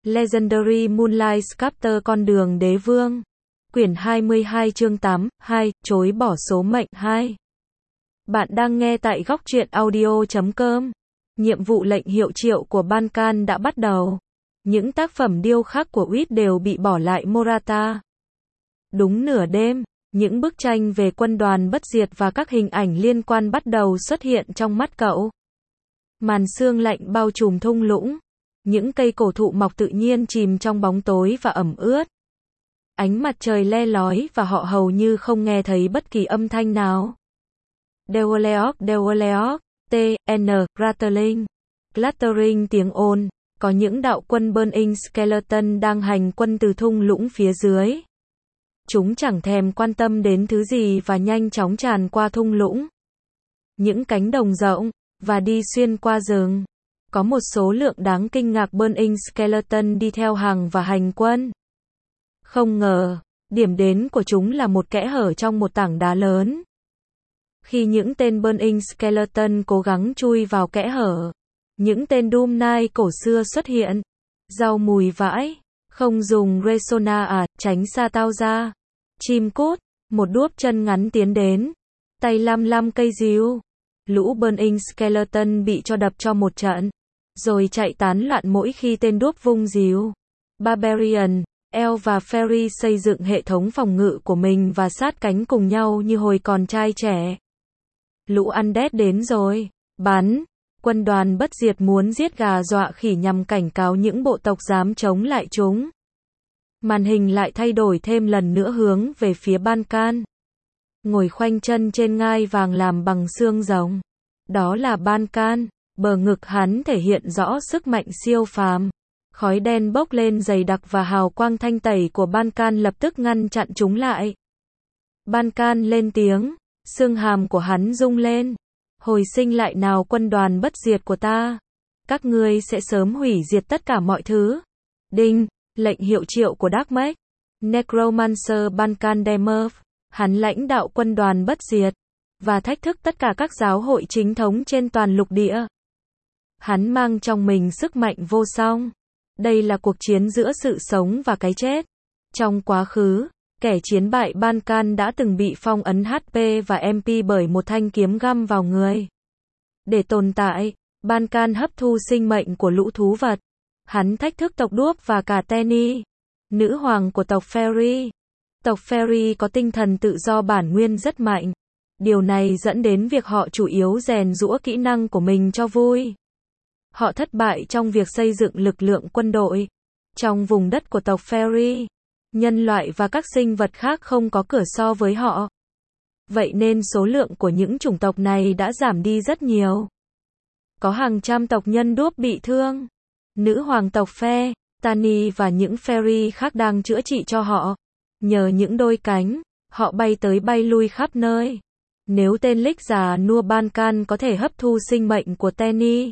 Legendary Moonlight Sculptor Con đường đế vương. Quyển 22 chương 8, 2, chối bỏ số mệnh 2. Bạn đang nghe tại góc truyện audio.com. Nhiệm vụ lệnh hiệu triệu của Ban-can đã bắt đầu. Những tác phẩm điêu khắc của Wit đều bị bỏ lại Morata. Đúng nửa đêm, những bức tranh về quân đoàn bất diệt và các hình ảnh liên quan bắt đầu xuất hiện trong mắt cậu. Màn sương lạnh bao trùm thung lũng. Những cây cổ thụ mọc tự nhiên chìm trong bóng tối và ẩm ướt. Ánh mặt trời le lói và họ hầu như không nghe thấy bất kỳ âm thanh nào. Dewaleok, T.N. Rattling, Clattering tiếng ồn. Có những đạo quân Burning Skeleton đang hành quân từ thung lũng phía dưới. Chúng chẳng thèm quan tâm đến thứ gì và nhanh chóng tràn qua thung lũng. Những cánh đồng rộng, và đi xuyên qua rừng. Có một số lượng đáng kinh ngạc Burning Skeleton đi theo hàng và hành quân. Không ngờ, điểm đến của chúng là một kẽ hở trong một tảng đá lớn. Khi những tên Burning Skeleton cố gắng chui vào kẽ hở, những tên Doom Knight cổ xưa xuất hiện. Rau mùi vãi, không dùng Resona à, tránh xa tao ra. Chim cút, một đuốc chân ngắn tiến đến. Tay lăm cây rìu. Lũ Burning Skeleton bị cho đập cho một trận. Rồi chạy tán loạn mỗi khi tên đuốc vung rìu. Barbarian, Elf và Fairy xây dựng hệ thống phòng ngự của mình và sát cánh cùng nhau như hồi còn trai trẻ. Lũ Undead đến rồi. Bắn. Quân đoàn bất diệt muốn giết gà dọa khỉ nhằm cảnh cáo những bộ tộc dám chống lại chúng. Màn hình lại thay đổi thêm lần nữa hướng về phía Ban-can. Ngồi khoanh chân trên ngai vàng làm bằng xương rồng. Đó là Ban-can. Bờ ngực hắn thể hiện rõ sức mạnh siêu phàm. Khói đen bốc lên dày đặc và hào quang thanh tẩy của Ban-can lập tức ngăn chặn chúng lại. Ban-can lên tiếng, xương hàm của hắn rung lên. Hồi sinh lại nào quân đoàn bất diệt của ta. Các ngươi sẽ sớm hủy diệt tất cả mọi thứ. Đinh, lệnh hiệu triệu của Dark Mage. Necromancer Ban-can Demerv. Hắn lãnh đạo quân đoàn bất diệt. Và thách thức tất cả các giáo hội chính thống trên toàn lục địa. Hắn mang trong mình sức mạnh vô song. Đây là cuộc chiến giữa sự sống và cái chết. Trong quá khứ, kẻ chiến bại Ban-can đã từng bị phong ấn HP và MP bởi một thanh kiếm găm vào người. Để tồn tại, Ban-can hấp thu sinh mệnh của lũ thú vật. Hắn thách thức tộc đuốc và cả Tenny, nữ hoàng của tộc Fairy. Tộc Fairy có tinh thần tự do bản nguyên rất mạnh. Điều này dẫn đến việc họ chủ yếu rèn giũa kỹ năng của mình cho vui. Họ thất bại trong việc xây dựng lực lượng quân đội. Trong vùng đất của tộc Fairy, nhân loại và các sinh vật khác không có cửa so với họ. Vậy nên số lượng của những chủng tộc này đã giảm đi rất nhiều. Có hàng trăm tộc nhân đuốc bị thương. Nữ hoàng tộc Fe, Tani và những Fairy khác đang chữa trị cho họ. Nhờ những đôi cánh, họ bay tới bay lui khắp nơi. Nếu tên Lich già nua Ban-can có thể hấp thu sinh mệnh của Tenny,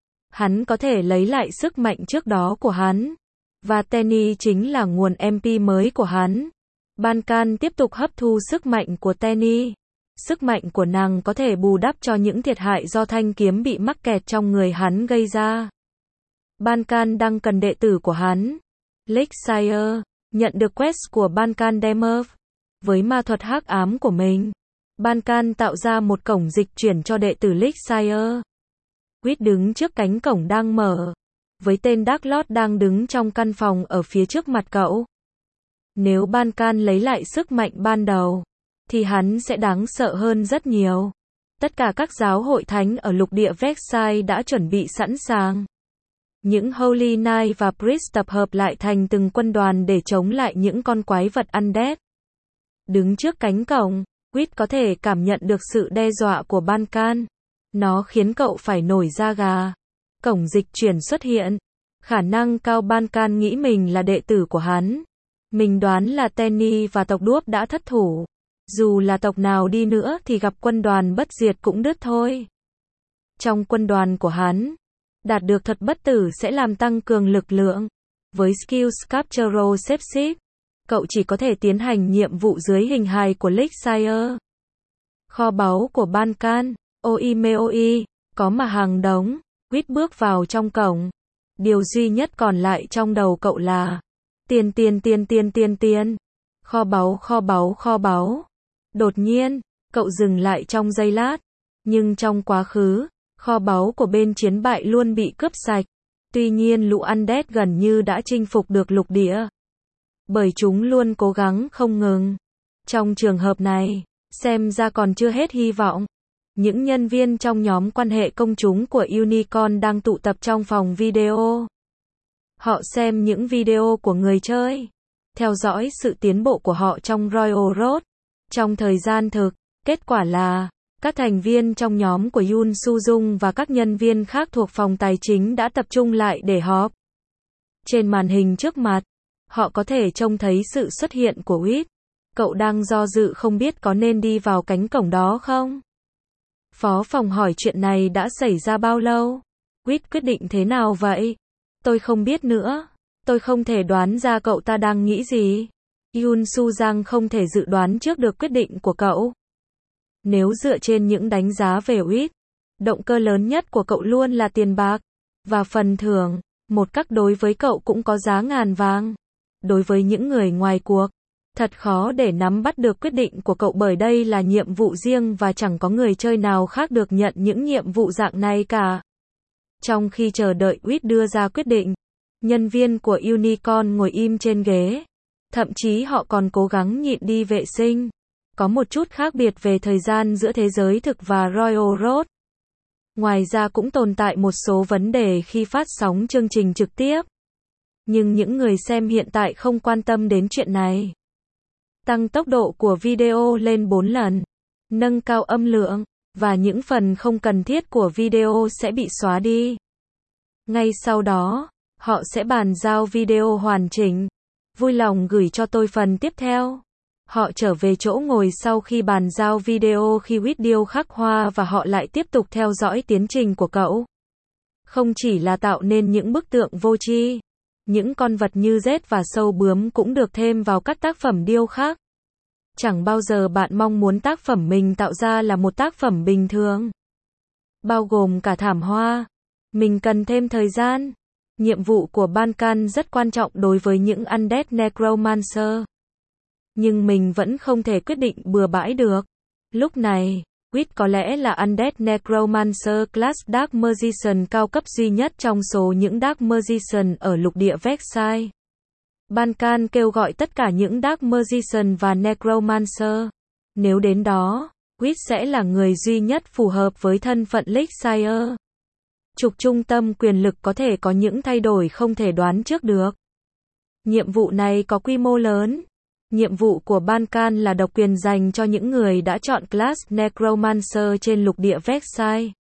hắn có thể lấy lại sức mạnh trước đó của hắn. Và Tenny chính là nguồn MP mới của hắn. Ban-can tiếp tục hấp thu sức mạnh của Tenny. Sức mạnh của nàng có thể bù đắp cho những thiệt hại do thanh kiếm bị mắc kẹt trong người hắn gây ra. Ban-can đang cần đệ tử của hắn. Lich Sire nhận được quest của Ban-can Demerv. Với ma thuật hắc ám của mình, Ban-can tạo ra một cổng dịch chuyển cho đệ tử Lich Sire. Wit đứng trước cánh cổng đang mở, với tên Dark Lord đang đứng trong căn phòng ở phía trước mặt cậu. Nếu Ban-can lấy lại sức mạnh ban đầu, thì hắn sẽ đáng sợ hơn rất nhiều. Tất cả các giáo hội thánh ở lục địa Vexai đã chuẩn bị sẵn sàng. Những Holy Knight và Priest tập hợp lại thành từng quân đoàn để chống lại những con quái vật Undead. Đứng trước cánh cổng, Wit có thể cảm nhận được sự đe dọa của Ban-can. Nó khiến cậu phải nổi da gà. Cổng dịch chuyển xuất hiện. Khả năng cao Ban-can nghĩ mình là đệ tử của hắn. Mình đoán là Tenny và tộc đuốc đã thất thủ. Dù là tộc nào đi nữa thì gặp quân đoàn bất diệt cũng đứt thôi. Trong quân đoàn của hắn, đạt được thuật bất tử sẽ làm tăng cường lực lượng. Với skill Sculptural Shapeshift, cậu chỉ có thể tiến hành nhiệm vụ dưới hình hài của Lich Sire. Kho báu của Ban-can, Oimeoi, có mà hàng đống. Wit bước vào trong cổng. Điều duy nhất còn lại trong đầu cậu là tiền tiền tiền tiền tiền tiền. Kho báu kho báu kho báu. Đột nhiên, cậu dừng lại trong giây lát. Nhưng trong quá khứ, kho báu của bên chiến bại luôn bị cướp sạch. Tuy nhiên lũ Undead gần như đã chinh phục được lục địa. Bởi chúng luôn cố gắng không ngừng. Trong trường hợp này, xem ra còn chưa hết hy vọng. Những nhân viên trong nhóm quan hệ công chúng của Unicorn đang tụ tập trong phòng video. Họ xem những video của người chơi, theo dõi sự tiến bộ của họ trong Royal Road. Trong thời gian thực, kết quả là các thành viên trong nhóm của Yoon Soo Jung và các nhân viên khác thuộc phòng tài chính đã tập trung lại để họp. Trên màn hình trước mặt, họ có thể trông thấy sự xuất hiện của Wit. Cậu đang do dự không biết có nên đi vào cánh cổng đó không? Phó phòng hỏi chuyện này đã xảy ra bao lâu? Wit quyết định thế nào vậy? Tôi không biết nữa. Tôi không thể đoán ra cậu ta đang nghĩ gì. Yoon Soo Jung không thể dự đoán trước được quyết định của cậu. Nếu dựa trên những đánh giá về Wit, động cơ lớn nhất của cậu luôn là tiền bạc. Và phần thưởng, một cách đối với cậu cũng có giá ngàn vàng. Đối với những người ngoài cuộc, thật khó để nắm bắt được quyết định của cậu bởi đây là nhiệm vụ riêng và chẳng có người chơi nào khác được nhận những nhiệm vụ dạng này cả. Trong khi chờ đợi Wit đưa ra quyết định, nhân viên của Unicorn ngồi im trên ghế. Thậm chí họ còn cố gắng nhịn đi vệ sinh. Có một chút khác biệt về thời gian giữa thế giới thực và Royal Road. Ngoài ra cũng tồn tại một số vấn đề khi phát sóng chương trình trực tiếp. Nhưng những người xem hiện tại không quan tâm đến chuyện này. Tăng tốc độ của video lên 4 lần. Nâng cao âm lượng. Và những phần không cần thiết của video sẽ bị xóa đi. Ngay sau đó, họ sẽ bàn giao video hoàn chỉnh. Vui lòng gửi cho tôi phần tiếp theo. Họ trở về chỗ ngồi sau khi bàn giao video khi Wit điêu khắc hoa và họ lại tiếp tục theo dõi tiến trình của cậu. Không chỉ là tạo nên những bức tượng vô tri, những con vật như rết và sâu bướm cũng được thêm vào các tác phẩm điêu khắc. Chẳng bao giờ bạn mong muốn tác phẩm mình tạo ra là một tác phẩm bình thường. Bao gồm cả thảm hoa. Mình cần thêm thời gian. Nhiệm vụ của Bankan rất quan trọng đối với những Undead Necromancer. Nhưng mình vẫn không thể quyết định bừa bãi được. Lúc này, Wit có lẽ là Undead Necromancer Class Dark Magician cao cấp duy nhất trong số những Dark Magician ở lục địa Vexai. Bankan kêu gọi tất cả những Dark Magician và Necromancer. Nếu đến đó, Wit sẽ là người duy nhất phù hợp với thân phận Lakeshire. Trục trung tâm quyền lực có thể có những thay đổi không thể đoán trước được. Nhiệm vụ này có quy mô lớn. Nhiệm vụ của Bankan là độc quyền dành cho những người đã chọn class Necromancer trên lục địa Vexai.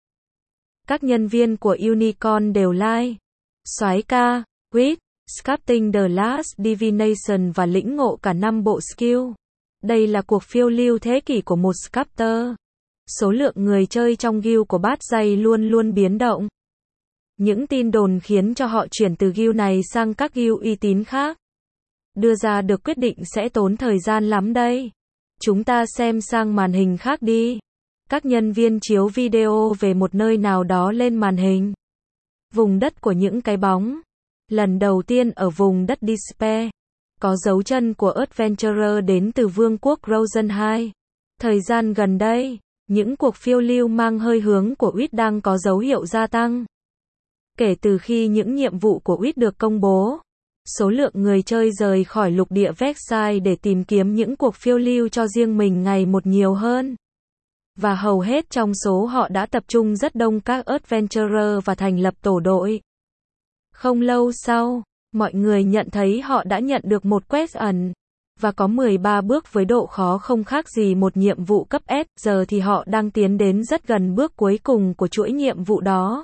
Các nhân viên của Unicorn đều like. Soái ca, Wit, Sculpting the Last Divination và lĩnh ngộ cả 5 bộ skill. Đây là cuộc phiêu lưu thế kỷ của một sculptor. Số lượng người chơi trong guild của bát dây luôn luôn biến động. Những tin đồn khiến cho họ chuyển từ guild này sang các guild uy tín khác. Đưa ra được quyết định sẽ tốn thời gian lắm đây. Chúng ta xem sang màn hình khác đi. Các nhân viên chiếu video về một nơi nào đó lên màn hình. Vùng đất của những cái bóng. Lần đầu tiên ở vùng đất Despair. Có dấu chân của Adventurer đến từ vương quốc Rosen 2. Thời gian gần đây, những cuộc phiêu lưu mang hơi hướng của Wit đang có dấu hiệu gia tăng. Kể từ khi những nhiệm vụ của Wit được công bố, số lượng người chơi rời khỏi lục địa Vexai để tìm kiếm những cuộc phiêu lưu cho riêng mình ngày một nhiều hơn. Và hầu hết trong số họ đã tập trung rất đông các Adventurer và thành lập tổ đội. Không lâu sau, mọi người nhận thấy họ đã nhận được một quest ẩn. Và có 13 bước với độ khó không khác gì một nhiệm vụ cấp S, giờ thì họ đang tiến đến rất gần bước cuối cùng của chuỗi nhiệm vụ đó.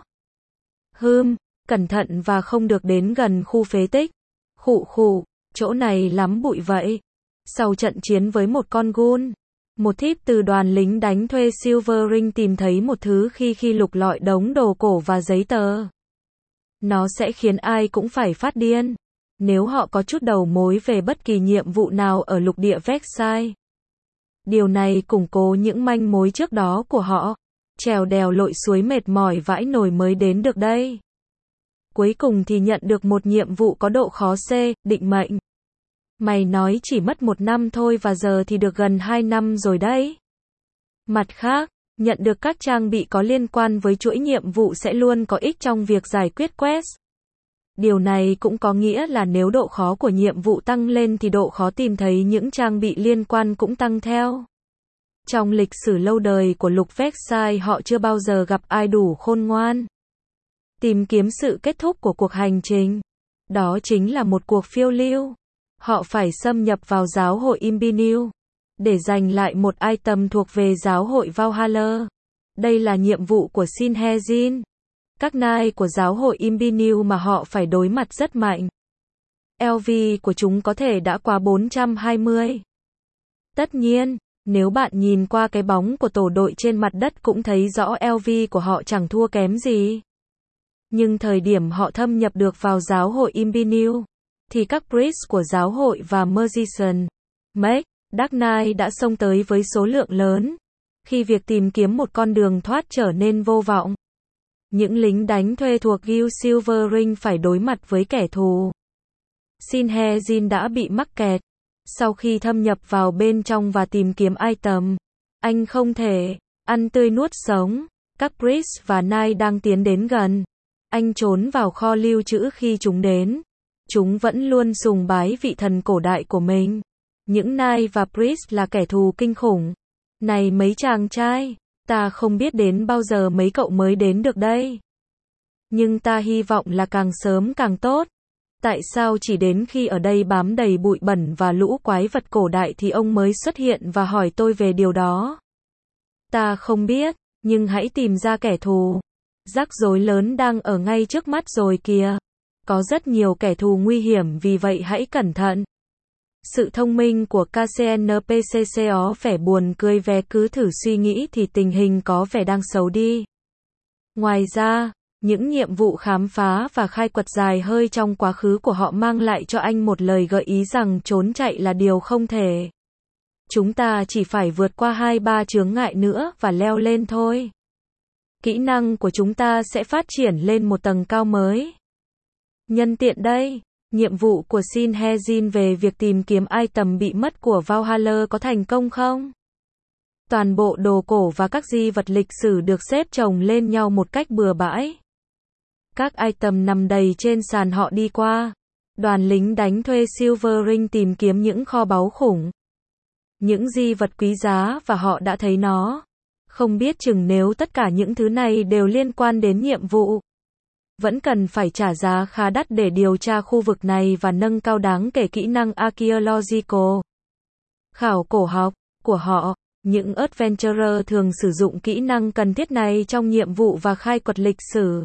Cẩn thận và không được đến gần khu phế tích. Khụ, chỗ này lắm bụi vậy. Sau trận chiến với một con gun, một thiếp từ đoàn lính đánh thuê Silver Ring tìm thấy một thứ khi lục lọi đống đồ cổ và giấy tờ. Nó sẽ khiến ai cũng phải phát điên. Nếu họ có chút đầu mối về bất kỳ nhiệm vụ nào ở lục địa Vexai. Điều này củng cố những manh mối trước đó của họ. Trèo đèo lội suối mệt mỏi vãi nồi mới đến được đây. Cuối cùng thì nhận được một nhiệm vụ có độ khó C, định mệnh. Mày nói chỉ mất 1 năm thôi và giờ thì được gần 2 năm rồi đấy. Mặt khác, nhận được các trang bị có liên quan với chuỗi nhiệm vụ sẽ luôn có ích trong việc giải quyết quest. Điều này cũng có nghĩa là nếu độ khó của nhiệm vụ tăng lên thì độ khó tìm thấy những trang bị liên quan cũng tăng theo. Trong lịch sử lâu đời của Lục Vexai họ chưa bao giờ gặp ai đủ khôn ngoan. Tìm kiếm sự kết thúc của cuộc hành trình. Đó chính là một cuộc phiêu lưu. Họ phải xâm nhập vào giáo hội Imbinil để giành lại một item thuộc về giáo hội Valhalla. Đây là nhiệm vụ của Sinhezin. Các knight của giáo hội Imbinil mà họ phải đối mặt rất mạnh. LV của chúng có thể đã quá 420. Tất nhiên, nếu bạn nhìn qua cái bóng của tổ đội trên mặt đất cũng thấy rõ LV của họ chẳng thua kém gì. Nhưng thời điểm họ thâm nhập được vào giáo hội Imbinil, thì các priest của giáo hội và Magician, Mage, Dark Knight đã xông tới với số lượng lớn. Khi việc tìm kiếm một con đường thoát trở nên vô vọng, những lính đánh thuê thuộc Guild Silverring phải đối mặt với kẻ thù. Sinhezin đã bị mắc kẹt. Sau khi thâm nhập vào bên trong và tìm kiếm item, anh không thể ăn tươi nuốt sống. Các priest và knight đang tiến đến gần. Anh trốn vào kho lưu trữ khi chúng đến. Chúng vẫn luôn sùng bái vị thần cổ đại của mình. Những knight và priest là kẻ thù kinh khủng. Này mấy chàng trai, ta không biết đến bao giờ mấy cậu mới đến được đây. Nhưng ta hy vọng là càng sớm càng tốt. Tại sao chỉ đến khi ở đây bám đầy bụi bẩn và lũ quái vật cổ đại thì ông mới xuất hiện và hỏi tôi về điều đó? Ta không biết, nhưng hãy tìm ra kẻ thù. Rắc rối lớn đang ở ngay trước mắt rồi kìa. Có rất nhiều kẻ thù nguy hiểm vì vậy hãy cẩn thận. Sự thông minh của KCNPCCO vẻ buồn cười ve cứ thử suy nghĩ thì tình hình có vẻ đang xấu đi. Ngoài ra, những nhiệm vụ khám phá và khai quật dài hơi trong quá khứ của họ mang lại cho anh một lời gợi ý rằng trốn chạy là điều không thể. Chúng ta chỉ phải vượt qua 2-3 chướng ngại nữa và leo lên thôi. Kỹ năng của chúng ta sẽ phát triển lên một tầng cao mới. Nhân tiện đây, nhiệm vụ của Sinhezin về việc tìm kiếm item bị mất của Valhalla có thành công không? Toàn bộ đồ cổ và các di vật lịch sử được xếp chồng lên nhau một cách bừa bãi. Các item nằm đầy trên sàn họ đi qua. Đoàn lính đánh thuê Silverring tìm kiếm những kho báu khủng. Những di vật quý giá và họ đã thấy nó. Không biết chừng nếu tất cả những thứ này đều liên quan đến nhiệm vụ. Vẫn cần phải trả giá khá đắt để điều tra khu vực này và nâng cao đáng kể kỹ năng archaeological. Khảo cổ học của họ. Những adventurer thường sử dụng kỹ năng cần thiết này trong nhiệm vụ và khai quật lịch sử.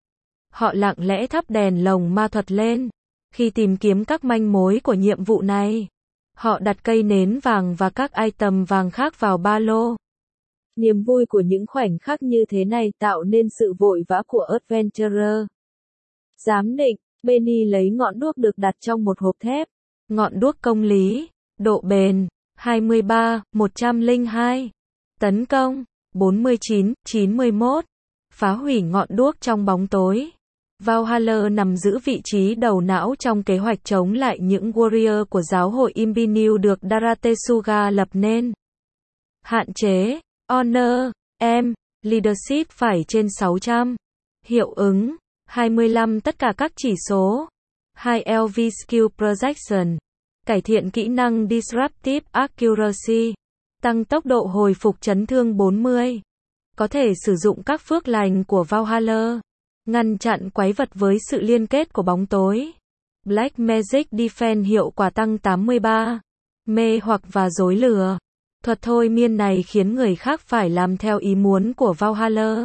Họ lặng lẽ thắp đèn lồng ma thuật lên. Khi tìm kiếm các manh mối của nhiệm vụ này, họ đặt cây nến vàng và các item vàng khác vào ba lô. Niềm vui của những khoảnh khắc như thế này tạo nên sự vội vã của adventurer. Giám định, Benny lấy ngọn đuốc được đặt trong một hộp thép. Ngọn đuốc công lý, độ bền 23, 102. Tấn công 49, 91. Phá hủy ngọn đuốc trong bóng tối. Valhalla nằm giữ vị trí đầu não trong kế hoạch chống lại những warrior của giáo hội Imbinil được Daratesuga lập nên. Hạn chế, Honor, M, Leadership phải trên 600. Hiệu ứng, 25 tất cả các chỉ số. 2 LV Skill Projection. Cải thiện kỹ năng Disruptive Accuracy. Tăng tốc độ hồi phục chấn thương 40. Có thể sử dụng các phước lành của Valhalla. Ngăn chặn quái vật với sự liên kết của bóng tối. Black Magic Defense hiệu quả tăng 83. Mê hoặc và dối lừa. Thuật thôi miên này khiến người khác phải làm theo ý muốn của Valhalla.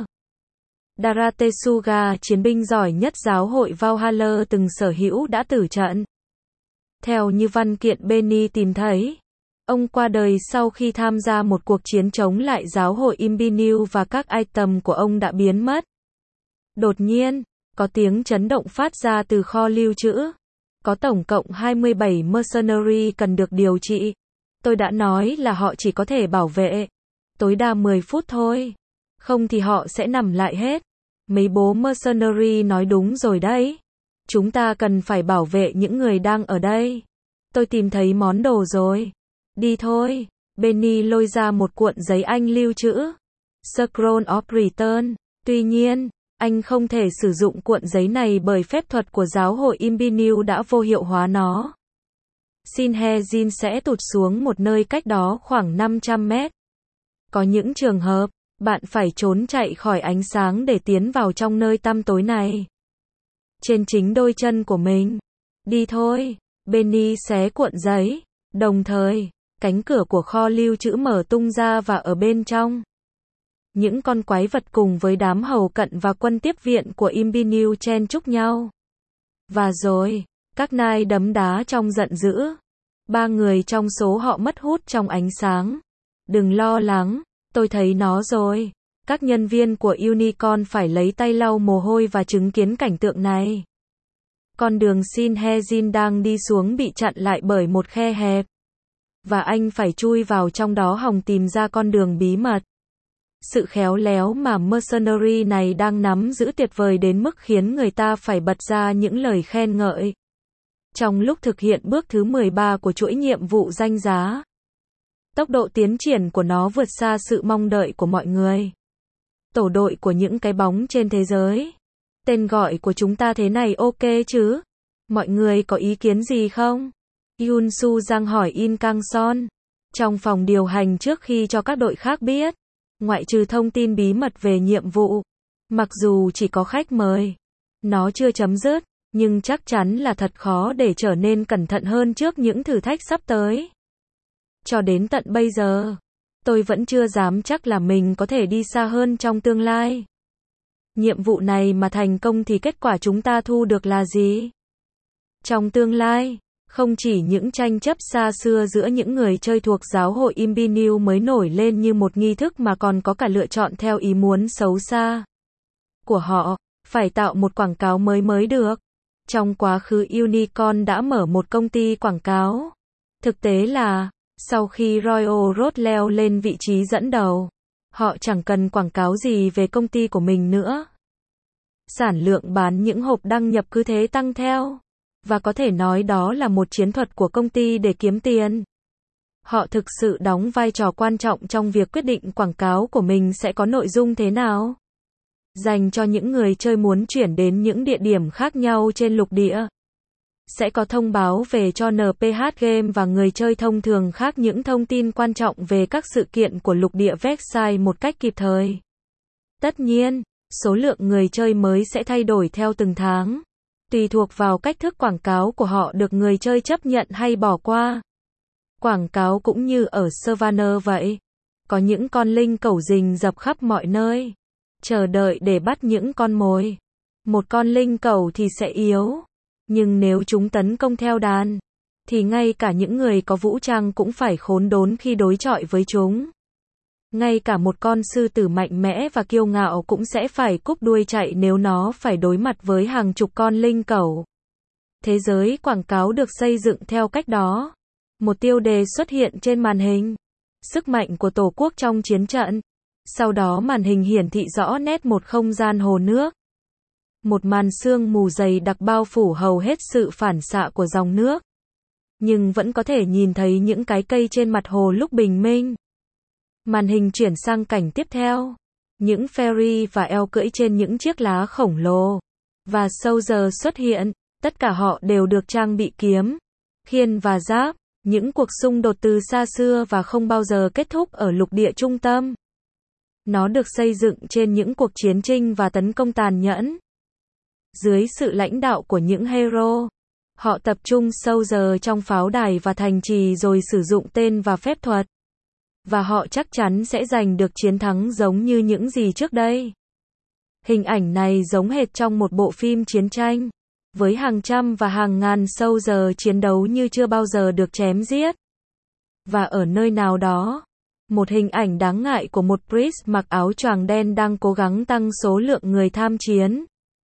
Daratesuga, chiến binh giỏi nhất giáo hội Valhalla từng sở hữu đã tử trận. Theo như văn kiện Benny tìm thấy, ông qua đời sau khi tham gia một cuộc chiến chống lại giáo hội Imbinil và các item của ông đã biến mất. Đột nhiên, có tiếng chấn động phát ra từ kho lưu trữ. Có tổng cộng 27 mercenary cần được điều trị. Tôi đã nói là họ chỉ có thể bảo vệ tối đa 10 phút thôi. Không thì họ sẽ nằm lại hết. Mấy bố mercenary nói đúng rồi đấy. Chúng ta cần phải bảo vệ những người đang ở đây. Tôi tìm thấy món đồ rồi. Đi thôi. Benny lôi ra một cuộn giấy anh lưu trữ. Scroll of Return. Tuy nhiên, anh không thể sử dụng cuộn giấy này bởi phép thuật của giáo hội Imbinu đã vô hiệu hóa nó. Sinhezin sẽ tụt xuống một nơi cách đó khoảng 500 mét. Có những trường hợp, bạn phải trốn chạy khỏi ánh sáng để tiến vào trong nơi tăm tối này. Trên chính đôi chân của mình. Đi thôi. Benny xé cuộn giấy. Đồng thời, cánh cửa của kho lưu trữ mở tung ra và ở bên trong, những con quái vật cùng với đám hầu cận và quân tiếp viện của Imbinu chen chúc nhau. Và rồi, các nai đấm đá trong giận dữ. 3 người trong số họ mất hút trong ánh sáng. Đừng lo lắng, tôi thấy nó rồi. Các nhân viên của Unicorn phải lấy tay lau mồ hôi và chứng kiến cảnh tượng này. Con đường Sinhezin đang đi xuống bị chặn lại bởi một khe hẹp. Và anh phải chui vào trong đó hòng tìm ra con đường bí mật. Sự khéo léo mà mercenary này đang nắm giữ tuyệt vời đến mức khiến người ta phải bật ra những lời khen ngợi. Trong lúc thực hiện bước thứ 13 của chuỗi nhiệm vụ danh giá, tốc độ tiến triển của nó vượt xa sự mong đợi của mọi người. Tổ đội của những cái bóng trên thế giới. Tên gọi của chúng ta thế này ok chứ? Mọi người có ý kiến gì không? Yoon Soo Jang hỏi In Kang Son. Trong phòng điều hành trước khi cho các đội khác biết. Ngoại trừ thông tin bí mật về nhiệm vụ. Mặc dù chỉ có khách mời. Nó chưa chấm dứt, nhưng chắc chắn là thật khó để trở nên cẩn thận hơn trước những thử thách sắp tới. Cho đến tận bây giờ, tôi vẫn chưa dám chắc là mình có thể đi xa hơn trong tương lai. Nhiệm vụ này mà thành công thì kết quả chúng ta thu được là gì? Trong tương lai, không chỉ những tranh chấp xa xưa giữa những người chơi thuộc giáo hội Imbinu mới nổi lên như một nghi thức mà còn có cả lựa chọn theo ý muốn xấu xa của họ, phải tạo một quảng cáo mới được. Trong quá khứ Unicorn đã mở một công ty quảng cáo. Thực tế là, sau khi Royal Road leo lên vị trí dẫn đầu, họ chẳng cần quảng cáo gì về công ty của mình nữa. Sản lượng bán những hộp đăng nhập cứ thế tăng theo. Và có thể nói đó là một chiến thuật của công ty để kiếm tiền. Họ thực sự đóng vai trò quan trọng trong việc quyết định quảng cáo của mình sẽ có nội dung thế nào. Dành cho những người chơi muốn chuyển đến những địa điểm khác nhau trên lục địa. Sẽ có thông báo về cho NPH Game và người chơi thông thường khác những thông tin quan trọng về các sự kiện của lục địa Vexai một cách kịp thời. Tất nhiên, số lượng người chơi mới sẽ thay đổi theo từng tháng. Tùy thuộc vào cách thức quảng cáo của họ được người chơi chấp nhận hay bỏ qua. Quảng cáo cũng như ở Savannah vậy. Có những con linh cẩu rình rập khắp mọi nơi. Chờ đợi để bắt những con mồi. Một con linh cẩu thì sẽ yếu. Nhưng nếu chúng tấn công theo đàn, thì ngay cả những người có vũ trang cũng phải khốn đốn khi đối chọi với chúng. Ngay cả một con sư tử mạnh mẽ và kiêu ngạo cũng sẽ phải cúp đuôi chạy nếu nó phải đối mặt với hàng chục con linh cẩu. Thế giới quảng cáo được xây dựng theo cách đó. Một tiêu đề xuất hiện trên màn hình. Sức mạnh của Tổ quốc trong chiến trận. Sau đó màn hình hiển thị rõ nét một không gian hồ nước. Một màn sương mù dày đặc bao phủ hầu hết sự phản xạ của dòng nước. Nhưng vẫn có thể nhìn thấy những cái cây trên mặt hồ lúc bình minh. Màn hình chuyển sang cảnh tiếp theo. Những fairy và eo cưỡi trên những chiếc lá khổng lồ. Và Soldier xuất hiện. Tất cả họ đều được trang bị kiếm, khiên và giáp. Những cuộc xung đột từ xa xưa và không bao giờ kết thúc ở lục địa trung tâm. Nó được xây dựng trên những cuộc chiến tranh và tấn công tàn nhẫn. Dưới sự lãnh đạo của những hero, họ tập trung Soldier trong pháo đài và thành trì rồi sử dụng tên và phép thuật. Và họ chắc chắn sẽ giành được chiến thắng giống như những gì trước đây. Hình ảnh này giống hệt trong một bộ phim chiến tranh, với hàng trăm và hàng ngàn Soldier chiến đấu như chưa bao giờ được chém giết. Và ở nơi nào đó, một hình ảnh đáng ngại của một priest mặc áo choàng đen đang cố gắng tăng số lượng người tham chiến.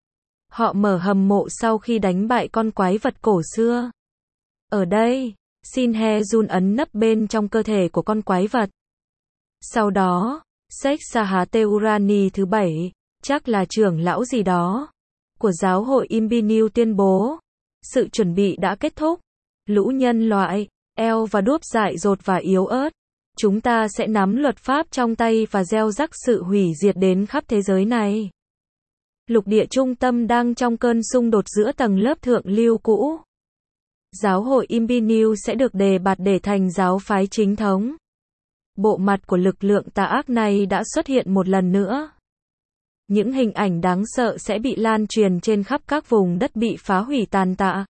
Họ mở hầm mộ sau khi đánh bại con quái vật cổ xưa. Ở đây, Sinhezun ấn nấp bên trong cơ thể của con quái vật. Sau đó, Sheikh Sahateurani thứ 7, chắc là trưởng lão gì đó, của giáo hội Imbiniu tuyên bố, sự chuẩn bị đã kết thúc. Lũ nhân loại, eo và đuốc dại dột và yếu ớt. Chúng ta sẽ nắm luật pháp trong tay và gieo rắc sự hủy diệt đến khắp thế giới này. Lục địa trung tâm đang trong cơn xung đột giữa tầng lớp thượng lưu cũ. Giáo hội Imbiniu sẽ được đề bạt để thành giáo phái chính thống. Bộ mặt của lực lượng tà ác này đã xuất hiện một lần nữa. Những hình ảnh đáng sợ sẽ bị lan truyền trên khắp các vùng đất bị phá hủy tàn tạ.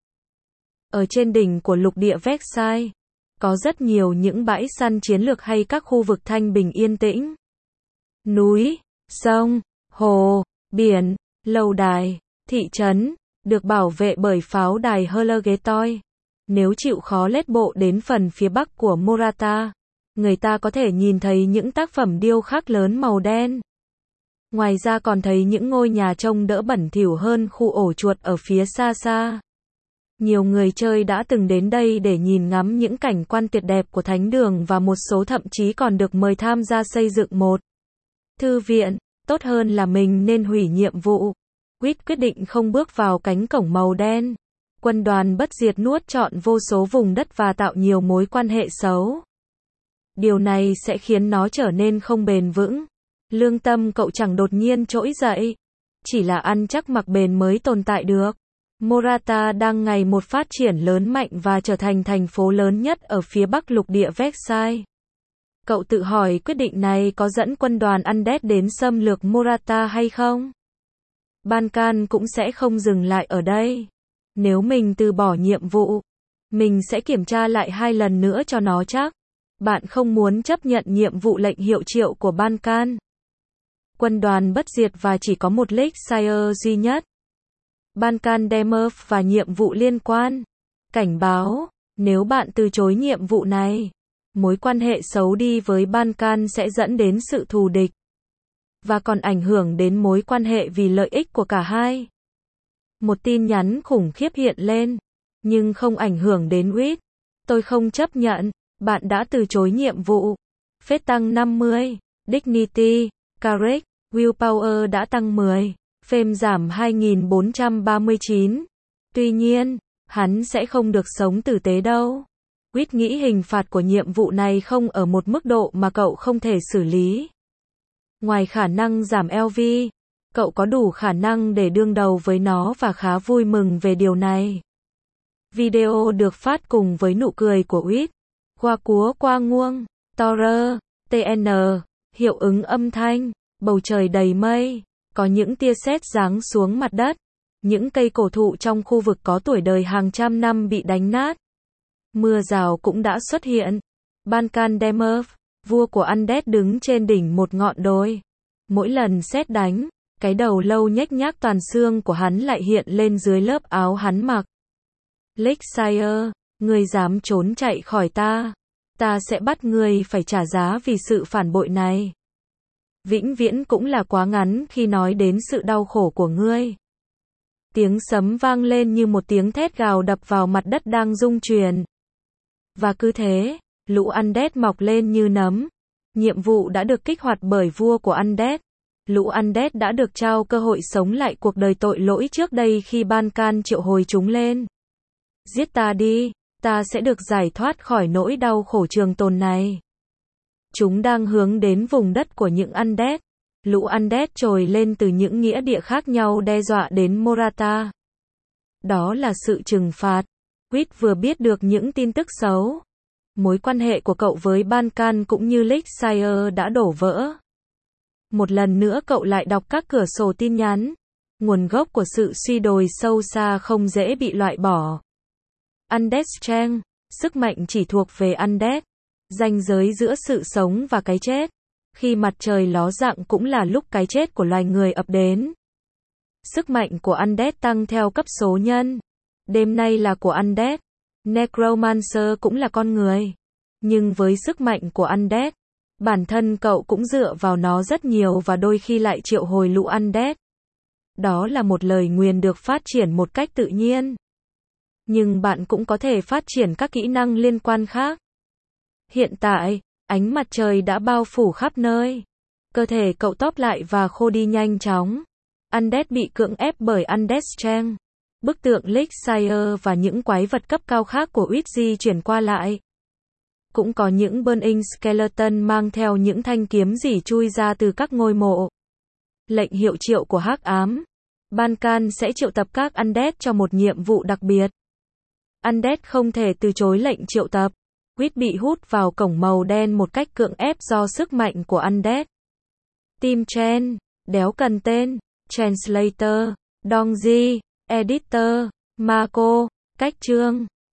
Ở trên đỉnh của lục địa Versailles, có rất nhiều những bãi săn chiến lược hay các khu vực thanh bình yên tĩnh. Núi, sông, hồ, biển, lâu đài, thị trấn, được bảo vệ bởi pháo đài Herlegetoy. Nếu chịu khó lết bộ đến phần phía bắc của Morata, người ta có thể nhìn thấy những tác phẩm điêu khắc lớn màu đen. Ngoài ra còn thấy những ngôi nhà trông đỡ bẩn thỉu hơn khu ổ chuột ở phía xa xa. Nhiều người chơi đã từng đến đây để nhìn ngắm những cảnh quan tuyệt đẹp của thánh đường và một số thậm chí còn được mời tham gia xây dựng một thư viện. Tốt hơn là mình nên hủy nhiệm vụ. Quyết định không bước vào cánh cổng màu đen. Quân đoàn bất diệt nuốt trọn vô số vùng đất và tạo nhiều mối quan hệ xấu. Điều này sẽ khiến nó trở nên không bền vững. Lương tâm cậu chẳng đột nhiên trỗi dậy. Chỉ là ăn chắc mặc bền mới tồn tại được. Morata đang ngày một phát triển lớn mạnh và trở thành thành phố lớn nhất ở phía bắc lục địa Versailles. Cậu tự hỏi quyết định này có dẫn quân đoàn Undead đến xâm lược Morata hay không? Ban-can cũng sẽ không dừng lại ở đây. Nếu mình từ bỏ nhiệm vụ, mình sẽ kiểm tra lại 2 lần nữa cho nó chắc. Bạn không muốn chấp nhận nhiệm vụ lệnh hiệu triệu của Ban-can. Quân đoàn bất diệt và chỉ có một Lakeshire duy nhất. Ban-can Demurf và nhiệm vụ liên quan. Cảnh báo, nếu bạn từ chối nhiệm vụ này, mối quan hệ xấu đi với Ban-can sẽ dẫn đến sự thù địch. Và còn ảnh hưởng đến mối quan hệ vì lợi ích của cả hai. Một tin nhắn khủng khiếp hiện lên, nhưng không ảnh hưởng đến Wit. Tôi không chấp nhận, bạn đã từ chối nhiệm vụ. Phết tăng 50, Dignity, Courage, Willpower đã tăng 10, Fame giảm 2439. Tuy nhiên, hắn sẽ không được sống tử tế đâu. Wit nghĩ hình phạt của nhiệm vụ này không ở một mức độ mà cậu không thể xử lý. Ngoài khả năng giảm LV, cậu có đủ khả năng để đương đầu với nó và khá vui mừng về điều này. Video được phát cùng với nụ cười của Wit. Qua cúa qua nguông, Torer, TN, hiệu ứng âm thanh, bầu trời đầy mây, có những tia sét giáng xuống mặt đất. Những cây cổ thụ trong khu vực có tuổi đời hàng trăm năm bị đánh nát. Mưa rào cũng đã xuất hiện. Ban-can Demurf, vua của Undead đứng trên đỉnh một ngọn đồi. Mỗi lần sét đánh, cái đầu lâu nhếch nhác toàn xương của hắn lại hiện lên dưới lớp áo hắn mặc. Lakeshire, ngươi dám trốn chạy khỏi ta, ta sẽ bắt ngươi phải trả giá vì sự phản bội này. Vĩnh viễn cũng là quá ngắn khi nói đến sự đau khổ của ngươi. Tiếng sấm vang lên như một tiếng thét gào đập vào mặt đất đang rung chuyển. Và cứ thế, lũ Undead mọc lên như nấm. Nhiệm vụ đã được kích hoạt bởi vua của Undead. Lũ Undead đã được trao cơ hội sống lại cuộc đời tội lỗi trước đây khi Ban-can triệu hồi chúng lên. Giết ta đi, ta sẽ được giải thoát khỏi nỗi đau khổ trường tồn này. Chúng đang hướng đến vùng đất của những Undead. Lũ Undead trồi lên từ những nghĩa địa khác nhau đe dọa đến Morata. Đó là sự trừng phạt. Wit vừa biết được những tin tức xấu. Mối quan hệ của cậu với Ban-can cũng như Lakeshire đã đổ vỡ. Một lần nữa cậu lại đọc các cửa sổ tin nhắn. Nguồn gốc của sự suy đồi sâu xa không dễ bị loại bỏ. Undead Strength, sức mạnh chỉ thuộc về Undead. Ranh giới giữa sự sống và cái chết. Khi mặt trời ló dạng cũng là lúc cái chết của loài người ập đến. Sức mạnh của Undead tăng theo cấp số nhân. Đêm nay là của Undead. Necromancer cũng là con người. Nhưng với sức mạnh của Undead, bản thân cậu cũng dựa vào nó rất nhiều và đôi khi lại triệu hồi lũ Undead. Đó là một lời nguyền được phát triển một cách tự nhiên. Nhưng bạn cũng có thể phát triển các kỹ năng liên quan khác. Hiện tại, ánh mặt trời đã bao phủ khắp nơi. Cơ thể cậu tóp lại và khô đi nhanh chóng. Undead bị cưỡng ép bởi Undead Strength. Bức tượng Lichshire và những quái vật cấp cao khác của Ouija chuyển qua lại. Cũng có những Burning Skeleton mang theo những thanh kiếm rỉ chui ra từ các ngôi mộ. Lệnh hiệu triệu của hắc ám. Bankan sẽ triệu tập các Undead cho một nhiệm vụ đặc biệt. Undead không thể từ chối lệnh triệu tập. Quýt bị hút vào cổng màu đen một cách cưỡng ép do sức mạnh của Undead. Team Chen, đéo cần tên, Translator, Dongji, Editor, Marco, cách chương.